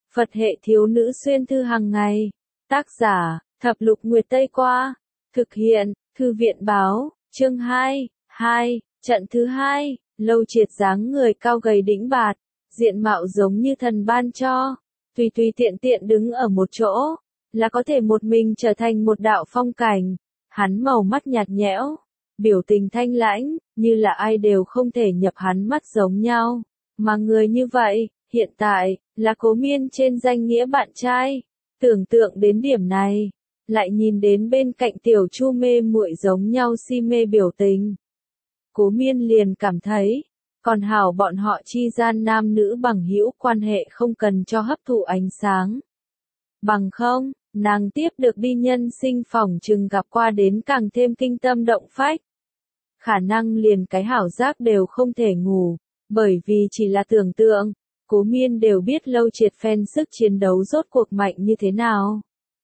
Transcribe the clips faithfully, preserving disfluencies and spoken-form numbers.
Phật hệ thiếu nữ xuyên thư hàng ngày. Tác giả, Thập lục Nguyệt Tây Qua. Thực hiện, Thư viện báo, chương hai, hai, trận thứ hai, Lâu Triệt dáng người cao gầy đĩnh bạt, diện mạo giống như thần ban cho, tùy tùy tiện tiện đứng ở một chỗ, là có thể một mình trở thành một đạo phong cảnh. Hắn màu mắt nhạt nhẽo, biểu tình thanh lãnh, như là ai đều không thể nhập hắn mắt giống nhau, mà người như vậy, hiện tại, là Cố Miên trên danh nghĩa bạn trai. Tưởng tượng đến điểm này, lại nhìn đến bên cạnh Tiểu Chu mê muội giống nhau si mê biểu tình. Cố Miên liền cảm thấy, còn hảo bọn họ chi gian nam nữ bằng hữu quan hệ không cần cho hấp thụ ánh sáng. Bằng không, nàng tiếp được đi nhân sinh phỏng chừng gặp qua đến càng thêm kinh tâm động phách. Khả năng liền cái hảo giác đều không thể ngủ, bởi vì chỉ là tưởng tượng, Cố Miên đều biết Lâu Triệt phen sức chiến đấu rốt cuộc mạnh như thế nào.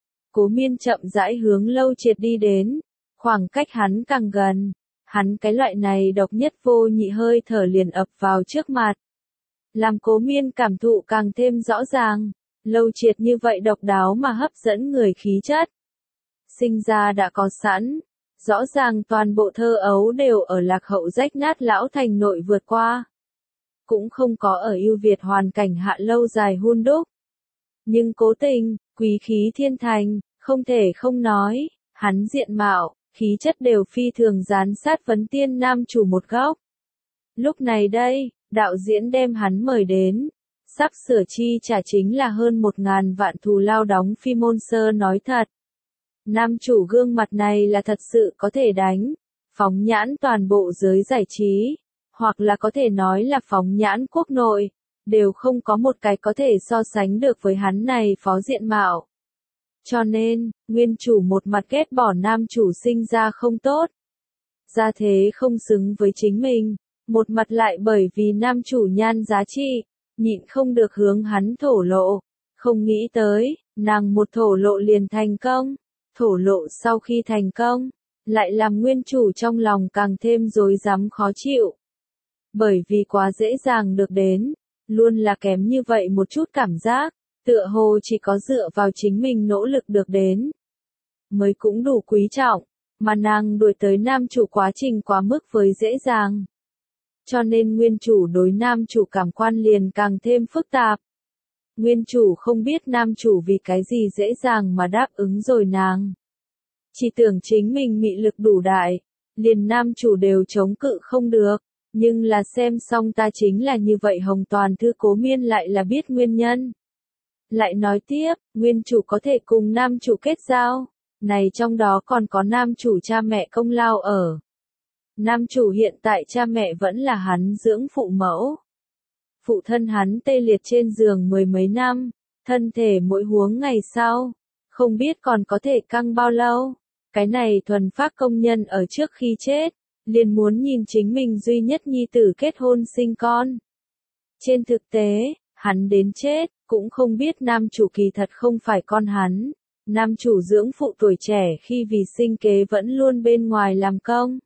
Cố Miên chậm rãi hướng Lâu Triệt đi đến, khoảng cách hắn càng gần, hắn cái loại này độc nhất vô nhị hơi thở liền ập vào trước mặt. Làm Cố Miên cảm thụ càng thêm rõ ràng, Lâu Triệt như vậy độc đáo mà hấp dẫn người khí chất. Sinh ra đã có sẵn, rõ ràng toàn bộ thơ ấu đều ở lạc hậu rách nát lão thành nội vượt qua. Cũng không có ở ưu việt hoàn cảnh hạ lâu dài hun đúc. Nhưng cố tình, quý khí thiên thành, không thể không nói, hắn diện mạo, khí chất đều phi thường dán sát vấn tiên nam chủ một góc. Lúc này đây, đạo diễn đem hắn mời đến, sắp sửa chi trả chính là hơn một ngàn vạn thù lao đóng phim môn sơ nói thật. Nam chủ gương mặt này là thật sự có thể đánh, phóng nhãn toàn bộ giới giải trí, hoặc là có thể nói là phóng nhãn quốc nội, đều không có một cái có thể so sánh được với hắn này phó diện mạo. Cho nên, nguyên chủ một mặt ghét bỏ nam chủ sinh ra không tốt, gia thế không xứng với chính mình, một mặt lại bởi vì nam chủ nhan giá trị, nhịn không được hướng hắn thổ lộ, không nghĩ tới, nàng một thổ lộ liền thành công, thổ lộ sau khi thành công, lại làm nguyên chủ trong lòng càng thêm rối rắm khó chịu. Bởi vì quá dễ dàng được đến, luôn là kém như vậy một chút cảm giác, tựa hồ chỉ có dựa vào chính mình nỗ lực được đến, mới cũng đủ quý trọng, mà nàng đuổi tới nam chủ quá trình quá mức với dễ dàng. Cho nên nguyên chủ đối nam chủ cảm quan liền càng thêm phức tạp. Nguyên chủ không biết nam chủ vì cái gì dễ dàng mà đáp ứng rồi nàng. Chỉ tưởng chính mình mị lực đủ đại, liền nam chủ đều chống cự không được. Nhưng là xem xong ta chính là như vậy hồng toàn thư Cố Miên lại là biết nguyên nhân. Lại nói tiếp, nguyên chủ có thể cùng nam chủ kết giao, này trong đó còn có nam chủ cha mẹ công lao ở. Nam chủ hiện tại cha mẹ vẫn là hắn dưỡng phụ mẫu. Phụ thân hắn tê liệt trên giường mười mấy năm, thân thể mỗi huống ngày sau, không biết còn có thể căng bao lâu. Cái này thuần phác công nhân ở trước khi chết, liền muốn nhìn chính mình duy nhất nhi tử kết hôn sinh con. Trên thực tế, hắn đến chết, cũng không biết nam chủ kỳ thật không phải con hắn. Nam chủ dưỡng phụ tuổi trẻ khi vì sinh kế vẫn luôn bên ngoài làm công.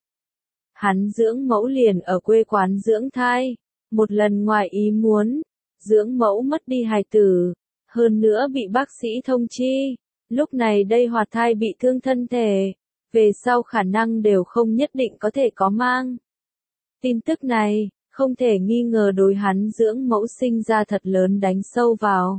Hắn dưỡng mẫu liền ở quê quán dưỡng thai. Một lần ngoài ý muốn, dưỡng mẫu mất đi hài tử. Hơn nữa bị bác sĩ thông chi. Lúc này đây hoạt thai bị thương thân thể. Về sau khả năng đều không nhất định có thể có mang. Tin tức này, không thể nghi ngờ đối hắn dưỡng mẫu sinh ra thật lớn đánh sâu vào.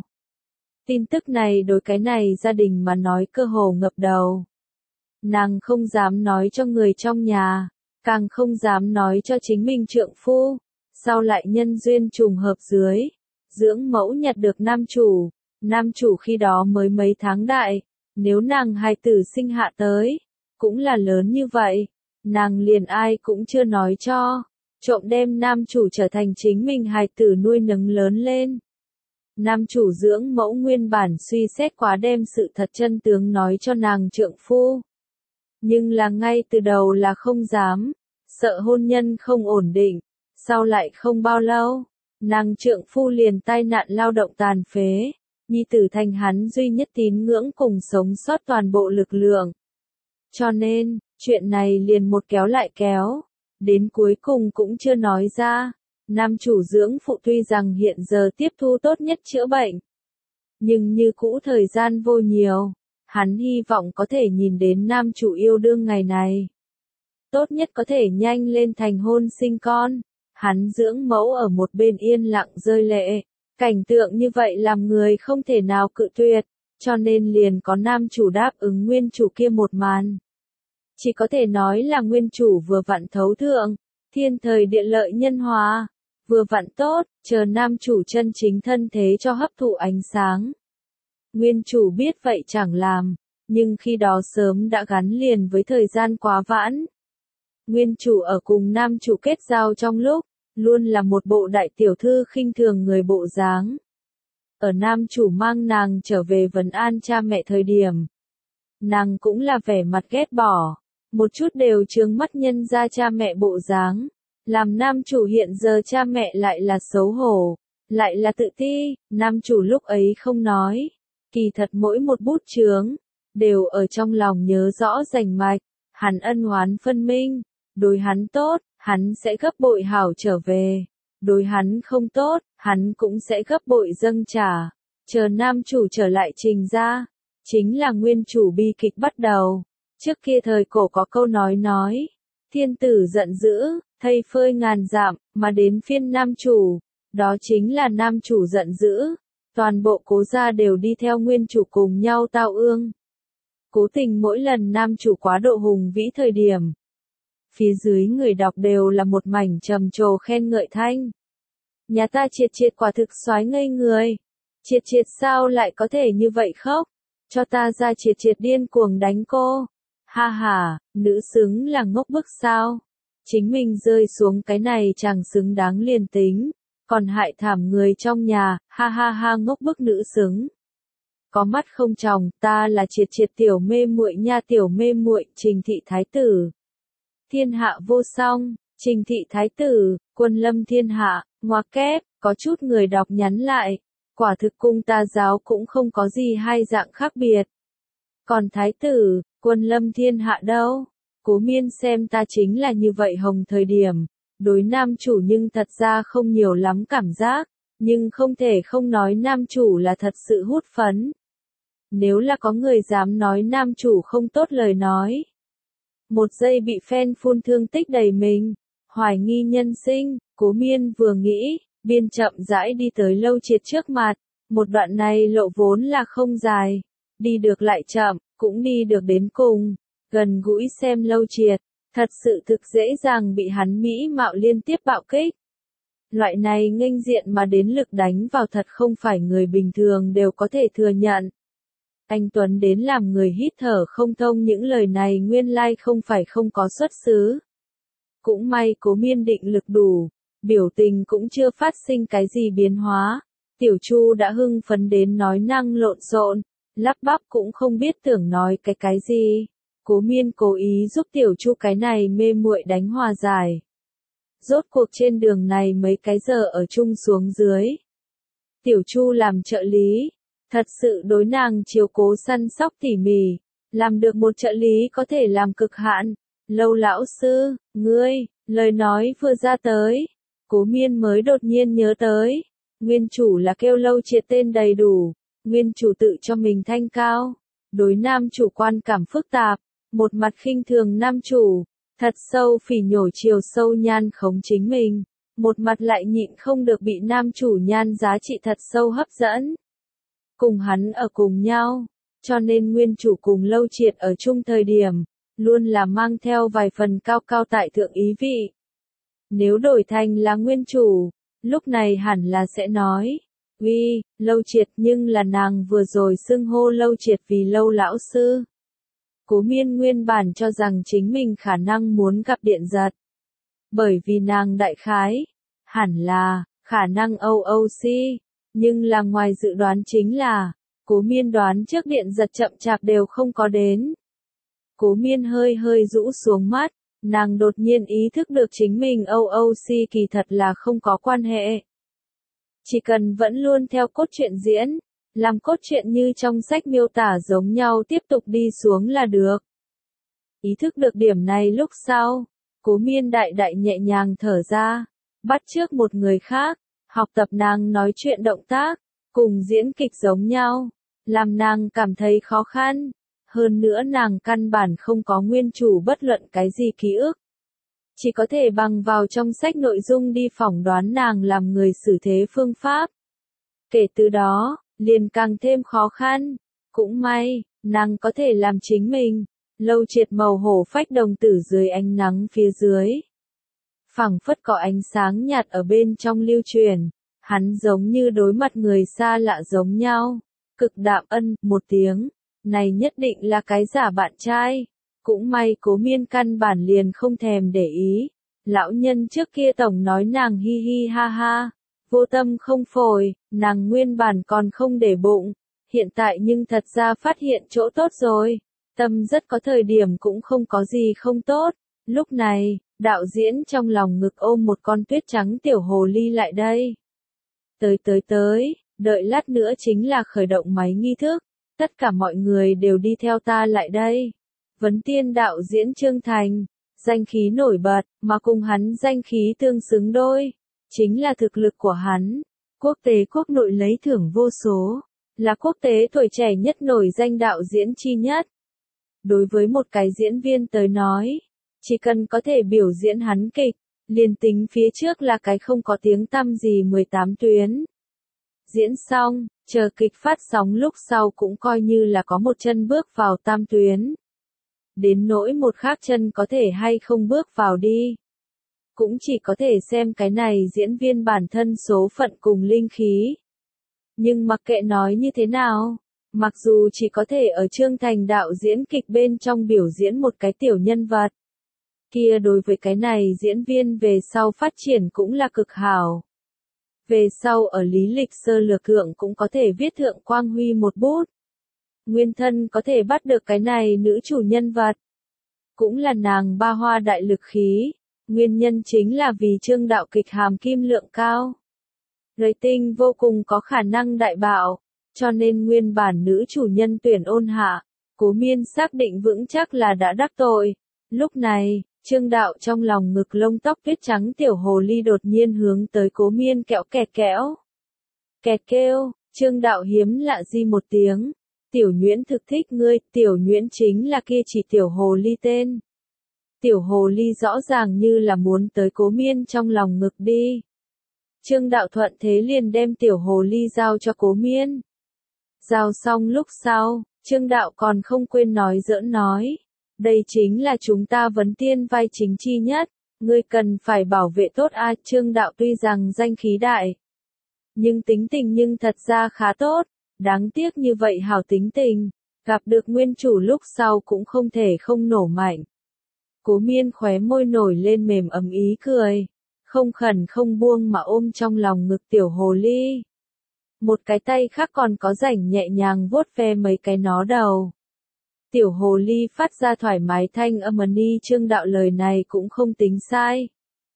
Tin tức này đối cái này gia đình mà nói cơ hồ ngập đầu. Nàng không dám nói cho người trong nhà, càng không dám nói cho chính mình trượng phu, sau lại nhân duyên trùng hợp dưới. Dưỡng mẫu nhặt được nam chủ, nam chủ khi đó mới mấy tháng đại, nếu nàng hài tử sinh hạ tới, cũng là lớn như vậy, nàng liền ai cũng chưa nói cho, trộm đem nam chủ trở thành chính mình hài tử nuôi nấng lớn lên. Nam chủ dưỡng mẫu nguyên bản suy xét quá đem sự thật chân tướng nói cho nàng trượng phu. Nhưng là ngay từ đầu là không dám, sợ hôn nhân không ổn định, sau lại không bao lâu, nàng trượng phu liền tai nạn lao động tàn phế, nhi tử thành hắn duy nhất tín ngưỡng cùng sống sót toàn bộ lực lượng. Cho nên, chuyện này liền một kéo lại kéo, đến cuối cùng cũng chưa nói ra. Nam chủ dưỡng phụ tuy rằng hiện giờ tiếp thu tốt nhất chữa bệnh, nhưng như cũ thời gian vô nhiều. Hắn hy vọng có thể nhìn đến nam chủ yêu đương ngày này. Tốt nhất có thể nhanh lên thành hôn sinh con. Hắn dưỡng mẫu ở một bên yên lặng rơi lệ. Cảnh tượng như vậy làm người không thể nào cự tuyệt, cho nên liền có nam chủ đáp ứng nguyên chủ kia một màn. Chỉ có thể nói là nguyên chủ vừa vặn thấu thượng, thiên thời địa lợi nhân hòa, vừa vặn tốt, chờ nam chủ chân chính thân thế cho hấp thụ ánh sáng. Nguyên chủ biết vậy chẳng làm, nhưng khi đó sớm đã gắn liền với thời gian quá vãn. Nguyên chủ ở cùng nam chủ kết giao trong lúc, luôn là một bộ đại tiểu thư khinh thường người bộ dáng. Ở nam chủ mang nàng trở về vấn an cha mẹ thời điểm. Nàng cũng là vẻ mặt ghét bỏ, một chút đều chướng mắt nhân ra cha mẹ bộ dáng. Làm nam chủ hiện giờ cha mẹ lại là xấu hổ, lại là tự ti, nam chủ lúc ấy không nói. Kỳ thật mỗi một bút chướng, đều ở trong lòng nhớ rõ rành mạch, hắn ân oán phân minh, đối hắn tốt, hắn sẽ gấp bội hảo trở về, đối hắn không tốt, hắn cũng sẽ gấp bội dâng trả, chờ nam chủ trở lại trình ra, chính là nguyên chủ bi kịch bắt đầu. Trước kia thời cổ có câu nói nói, thiên tử giận dữ, thây phơi ngàn dặm, mà đến phiên nam chủ, đó chính là nam chủ giận dữ. Toàn bộ cố gia đều đi theo nguyên chủ cùng nhau tao ương. Cố tình mỗi lần nam chủ quá độ hùng vĩ thời điểm. Phía dưới người đọc đều là một mảnh trầm trồ khen ngợi thanh. Nhà ta Triệt Triệt quả thực soái ngây người. Triệt Triệt sao lại có thể như vậy khóc? Cho ta ra Triệt Triệt điên cuồng đánh cô. Ha ha, nữ xứng là ngốc bức sao? Chính mình rơi xuống cái này chẳng xứng đáng liền tính. Còn hại thảm người trong nhà, ha ha ha ngốc bức nữ xứng. Có mắt không tròng, ta là Triệt Triệt tiểu mê muội nha tiểu mê muội, Trình thị thái tử. Thiên hạ vô song, Trình thị thái tử, quân lâm thiên hạ, ngoặc kép, có chút người đọc nhắn lại. Quả thực cung ta giáo cũng không có gì hai dạng khác biệt. Còn thái tử, quân lâm thiên hạ đâu? Cố Miên xem ta chính là như vậy hồng thời điểm. Đối nam chủ nhưng thật ra không nhiều lắm cảm giác, nhưng không thể không nói nam chủ là thật sự hút phấn. Nếu là có người dám nói nam chủ không tốt lời nói. Một giây bị fan phun thương tích đầy mình, hoài nghi nhân sinh, Cố Miên vừa nghĩ, biên chậm rãi đi tới Lâu Triệt trước mặt, một đoạn này lộ vốn là không dài, đi được lại chậm, cũng đi được đến cùng, gần gũi xem Lâu Triệt. Thật sự thực dễ dàng bị hắn mỹ mạo liên tiếp bạo kích. Loại này nghênh diện mà đến lực đánh vào thật không phải người bình thường đều có thể thừa nhận. Anh Tuấn đến làm người hít thở không thông những lời này nguyên lai không phải không có xuất xứ. Cũng may Cố Miên định lực đủ, biểu tình cũng chưa phát sinh cái gì biến hóa. Tiểu Chu đã hưng phấn đến nói năng lộn xộn, lắp bắp cũng không biết tưởng nói cái cái gì. Cố Miên cố ý giúp Tiểu Chu cái này mê muội đánh hòa giải. Rốt cuộc trên đường này mấy cái giờ ở chung xuống dưới. Tiểu Chu làm trợ lý, thật sự đối nàng chiếu cố săn sóc tỉ mỉ, làm được một trợ lý có thể làm cực hạn. Lâu lão sư, ngươi, lời nói vừa ra tới, Cố Miên mới đột nhiên nhớ tới, nguyên chủ là kêu Lâu Triệt tên đầy đủ, nguyên chủ tự cho mình thanh cao, đối nam chủ quan cảm phức tạp. Một mặt khinh thường nam chủ, thật sâu phỉ nhổ chiều sâu nhan khống chính mình, một mặt lại nhịn không được bị nam chủ nhan giá trị thật sâu hấp dẫn. Cùng hắn ở cùng nhau, cho nên nguyên chủ cùng Lâu Triệt ở chung thời điểm, luôn là mang theo vài phần cao cao tại thượng ý vị. Nếu đổi thành là nguyên chủ, lúc này hẳn là sẽ nói, uy, Lâu Triệt nhưng là nàng vừa rồi xưng hô Lâu Triệt vì Lâu lão sư. Cố Miên nguyên bản cho rằng chính mình khả năng muốn gặp Điện Giật. Bởi vì nàng đại khái, hẳn là, khả năng o o xê, nhưng là ngoài dự đoán chính là, Cố Miên đoán trước Điện Giật chậm chạp đều không có đến. Cố Miên hơi hơi rũ xuống mắt, nàng đột nhiên ý thức được chính mình o o xê kỳ thật là không có quan hệ. Chỉ cần vẫn luôn theo cốt truyện diễn. Làm cốt truyện như trong sách miêu tả giống nhau tiếp tục đi xuống là được. Ý thức được điểm này lúc sau, Cố Miên đại đại nhẹ nhàng thở ra, bắt chước một người khác, học tập nàng nói chuyện động tác, cùng diễn kịch giống nhau, làm nàng cảm thấy khó khăn. Hơn nữa nàng căn bản không có nguyên chủ bất luận cái gì ký ức. Chỉ có thể bằng vào trong sách nội dung đi phỏng đoán nàng làm người xử thế phương pháp. Kể từ đó, liền càng thêm khó khăn. Cũng may, nàng có thể làm chính mình. Lâu Triệt màu hổ phách đồng tử dưới ánh nắng phía dưới. Phẳng phất có ánh sáng nhạt ở bên trong lưu truyền. Hắn giống như đối mặt người xa lạ giống nhau. Cực đạm ân, một tiếng. Này nhất định là cái giả bạn trai. Cũng may Cố Miên căn bản liền không thèm để ý. Lão nhân trước kia tổng nói nàng hi hi ha ha. Vô tâm không phổi, nàng nguyên bản còn không để bụng. Hiện tại nhưng thật ra phát hiện chỗ tốt rồi. Tâm rất có thời điểm cũng không có gì không tốt. Lúc này, đạo diễn trong lòng ngực ôm một con tuyết trắng tiểu hồ ly lại đây. Tới tới tới, đợi lát nữa chính là khởi động máy nghi thức. Tất cả mọi người đều đi theo ta lại đây. Vấn Tiên đạo diễn Trương Thành, danh khí nổi bật, mà cùng hắn danh khí tương xứng đôi. Chính là thực lực của hắn. Quốc tế quốc nội lấy thưởng vô số. Là quốc tế tuổi trẻ nhất nổi danh đạo diễn chi nhất. Đối với một cái diễn viên tới nói, chỉ cần có thể biểu diễn hắn kịch, liền tính phía trước là cái không có tiếng tăm gì mười tám tuyến. Diễn xong, chờ kịch phát sóng lúc sau cũng coi như là có một chân bước vào tam tuyến. Đến nỗi một khác chân có thể hay không bước vào đi. Cũng chỉ có thể xem cái này diễn viên bản thân số phận cùng linh khí. Nhưng mặc kệ nói như thế nào, mặc dù chỉ có thể ở Trương Thành đạo diễn kịch bên trong biểu diễn một cái tiểu nhân vật. Kia đối với cái này diễn viên về sau phát triển cũng là cực hảo. Về sau ở lý lịch sơ lược thượng cũng có thể viết thượng quang huy một bút. Nguyên thân có thể bắt được cái này nữ chủ nhân vật. Cũng là nàng ba hoa đại lực khí. Nguyên nhân chính là vì Trương đạo kịch hàm kim lượng cao. Rating vô cùng có khả năng đại bạo. Cho nên nguyên bản nữ chủ nhân tuyển ôn hạ. Cố Miên xác định vững chắc là đã đắc tội. Lúc này, Trương đạo trong lòng ngực lông tóc tuyết trắng tiểu hồ ly đột nhiên hướng tới Cố Miên kẹo kẹt kẽo. Kẹt kêu, Trương đạo hiếm lạ di một tiếng. Tiểu Nhuyễn thực thích ngươi, Tiểu Nhuyễn chính là kia chỉ tiểu hồ ly tên. Tiểu hồ ly rõ ràng như là muốn tới Cố Miên trong lòng ngực đi. Trương đạo thuận thế liền đem tiểu hồ ly giao cho Cố Miên. Giao xong lúc sau, Trương đạo còn không quên nói giỡn nói. Đây chính là chúng ta Vấn Tiên vai chính chi nhất, ngươi cần phải bảo vệ tốt a. Trương đạo tuy rằng danh khí đại, nhưng tính tình nhưng thật ra khá tốt, đáng tiếc như vậy hảo tính tình, gặp được nguyên chủ lúc sau cũng không thể không nổ mạnh. Cố Miên khóe môi nổi lên mềm ấm ý cười, không khẩn không buông mà ôm trong lòng ngực tiểu hồ ly. Một cái tay khác còn có rảnh nhẹ nhàng vuốt ve mấy cái nó đầu. Tiểu hồ ly phát ra thoải mái thanh âm ni. Trương đạo lời này cũng không tính sai.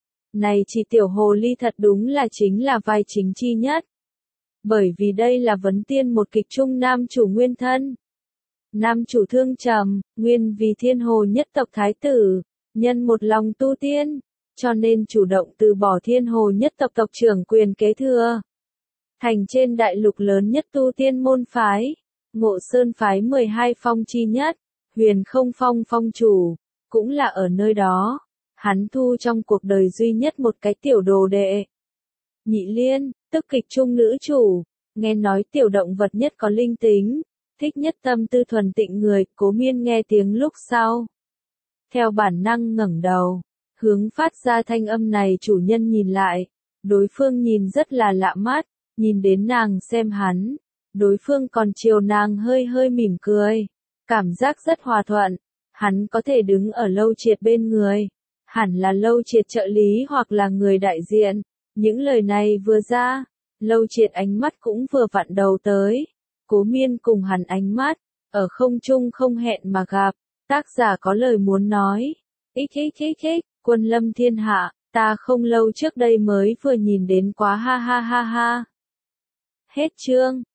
Này chỉ tiểu hồ ly thật đúng là chính là vai chính chi nhất. Bởi vì đây là Vấn Tiên một kịch trung nam chủ nguyên thân. Nam chủ Thương Trầm, nguyên vì thiên hồ nhất tộc thái tử, nhân một lòng tu tiên, cho nên chủ động từ bỏ thiên hồ nhất tộc tộc trưởng quyền kế thừa. Thành trên đại lục lớn nhất tu tiên môn phái. Ngộ Sơn phái mười hai phong chi nhất, Huyền Không Phong phong chủ, cũng là ở nơi đó. Hắn thu trong cuộc đời duy nhất một cái tiểu đồ đệ. Nhị Liên, tức kịch trung nữ chủ, nghe nói tiểu động vật nhất có linh tính, thích nhất tâm tư thuần tịnh người. Cố Miên nghe tiếng lúc sau, theo bản năng ngẩng đầu, hướng phát ra thanh âm này chủ nhân nhìn lại. Đối phương nhìn rất là lạ mắt, nhìn đến nàng xem hắn. Đối phương còn chiều nàng hơi hơi mỉm cười. Cảm giác rất hòa thuận. Hắn có thể đứng ở Lâu Triệt bên người. Hẳn là Lâu Triệt trợ lý hoặc là người đại diện. Những lời này vừa ra, Lâu Triệt ánh mắt cũng vừa vặn đầu tới. Cố Miên cùng hắn ánh mắt, ở không trung không hẹn mà gặp. Tác giả có lời muốn nói. Ích ích ích ích, quân lâm thiên hạ, ta không lâu trước đây mới vừa nhìn đến quá ha ha ha ha. Hết chương.